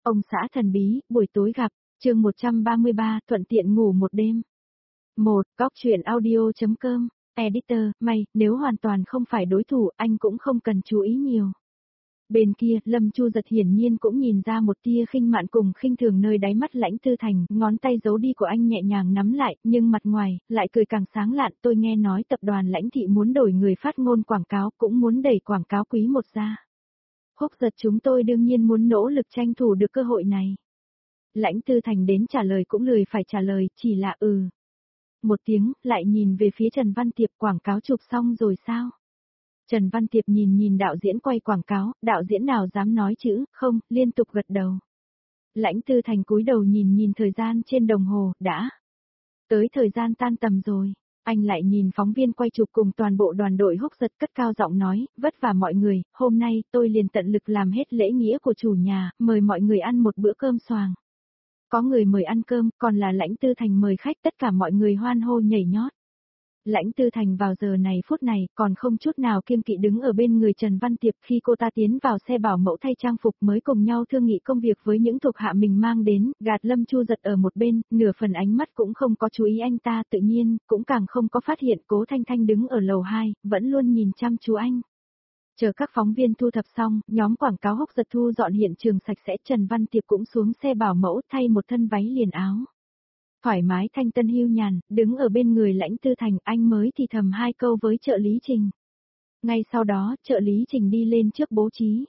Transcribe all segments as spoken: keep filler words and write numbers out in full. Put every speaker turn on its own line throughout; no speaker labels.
Ông xã thần bí, buổi tối gặp, chương một trăm ba mươi ba, thuận tiện ngủ một đêm. một. Cóc truyện audio.com, Editor, mày, nếu hoàn toàn không phải đối thủ, anh cũng không cần chú ý nhiều. Bên kia, Lâm Chu Giật hiển nhiên cũng nhìn ra một tia khinh mạn cùng khinh thường nơi đáy mắt Lãnh Tư Thành, ngón tay giấu đi của anh nhẹ nhàng nắm lại, nhưng mặt ngoài, lại cười càng sáng lạn. Tôi nghe nói tập đoàn Lãnh Thị muốn đổi người phát ngôn quảng cáo, cũng muốn đẩy quảng cáo quý một ra. Húc Giật chúng tôi đương nhiên muốn nỗ lực tranh thủ được cơ hội này. Lãnh Tư Thành đến trả lời cũng lười phải trả lời, chỉ là ừ. Một tiếng, lại nhìn về phía Trần Văn Tiệp, quảng cáo chụp xong rồi sao? Trần Văn Tiệp nhìn nhìn đạo diễn quay quảng cáo, đạo diễn nào dám nói chữ, không, liên tục gật đầu. Lãnh Tư Thành cúi đầu nhìn nhìn thời gian trên đồng hồ, đã. Tới thời gian tan tầm rồi. Anh lại nhìn phóng viên quay chụp cùng toàn bộ đoàn đội Húc Giật cất cao giọng nói, vất vả mọi người, hôm nay tôi liền tận lực làm hết lễ nghĩa của chủ nhà, mời mọi người ăn một bữa cơm xoàng. Có người mời ăn cơm, còn là Lãnh Tư Thành mời khách, tất cả mọi người hoan hô nhảy nhót. Lãnh Tư Thành vào giờ này phút này còn không chút nào kiêng kỵ đứng ở bên người Trần Văn Tiệp khi cô ta tiến vào xe bảo mẫu thay trang phục mới cùng nhau thương nghị công việc với những thuộc hạ mình mang đến, gạt Lâm Chu Giật ở một bên, nửa phần ánh mắt cũng không có chú ý anh ta, tự nhiên, cũng càng không có phát hiện Cố Thanh Thanh đứng ở lầu hai, vẫn luôn nhìn chăm chú anh. Chờ các phóng viên thu thập xong, nhóm quảng cáo Húc Giật thu dọn hiện trường sạch sẽ, Trần Văn Tiệp cũng xuống xe bảo mẫu thay một thân váy liền áo. Thoải mái thanh tân hưu nhàn, đứng ở bên người Lãnh Tư Thành, anh mới thì thầm hai câu với trợ lý Trình. Ngay sau đó, trợ lý Trình đi lên trước bố trí.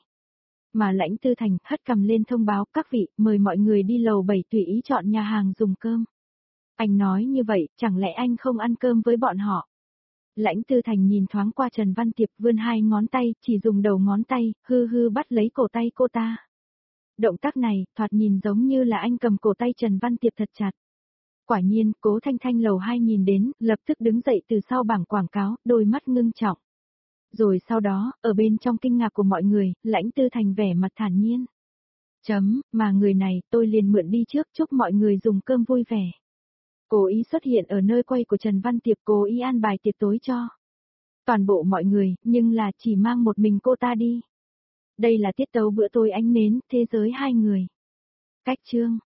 Mà Lãnh Tư Thành hất cầm lên thông báo, các vị, mời mọi người đi lầu bảy tùy ý chọn nhà hàng dùng cơm. Anh nói như vậy, chẳng lẽ anh không ăn cơm với bọn họ? Lãnh Tư Thành nhìn thoáng qua Trần Văn Tiệp, vươn hai ngón tay, chỉ dùng đầu ngón tay, hư hư bắt lấy cổ tay cô ta. Động tác này, thoạt nhìn giống như là anh cầm cổ tay Trần Văn Tiệp thật chặt. Quả nhiên, Cố Thanh Thanh lầu hai nhìn đến, lập tức đứng dậy từ sau bảng quảng cáo, đôi mắt ngưng trọng. Rồi sau đó, ở bên trong kinh ngạc của mọi người, Lãnh Tư Thành vẻ mặt thản nhiên. Chấm, mà người này, tôi liền mượn đi trước, chúc mọi người dùng cơm vui vẻ. Cố ý xuất hiện ở nơi quay của Trần Văn Tiệp, cố ý an bài tiệc tối cho toàn bộ mọi người, nhưng là chỉ mang một mình cô ta đi. Đây là tiết tấu bữa tối ánh nến, thế giới hai người. Cách chương.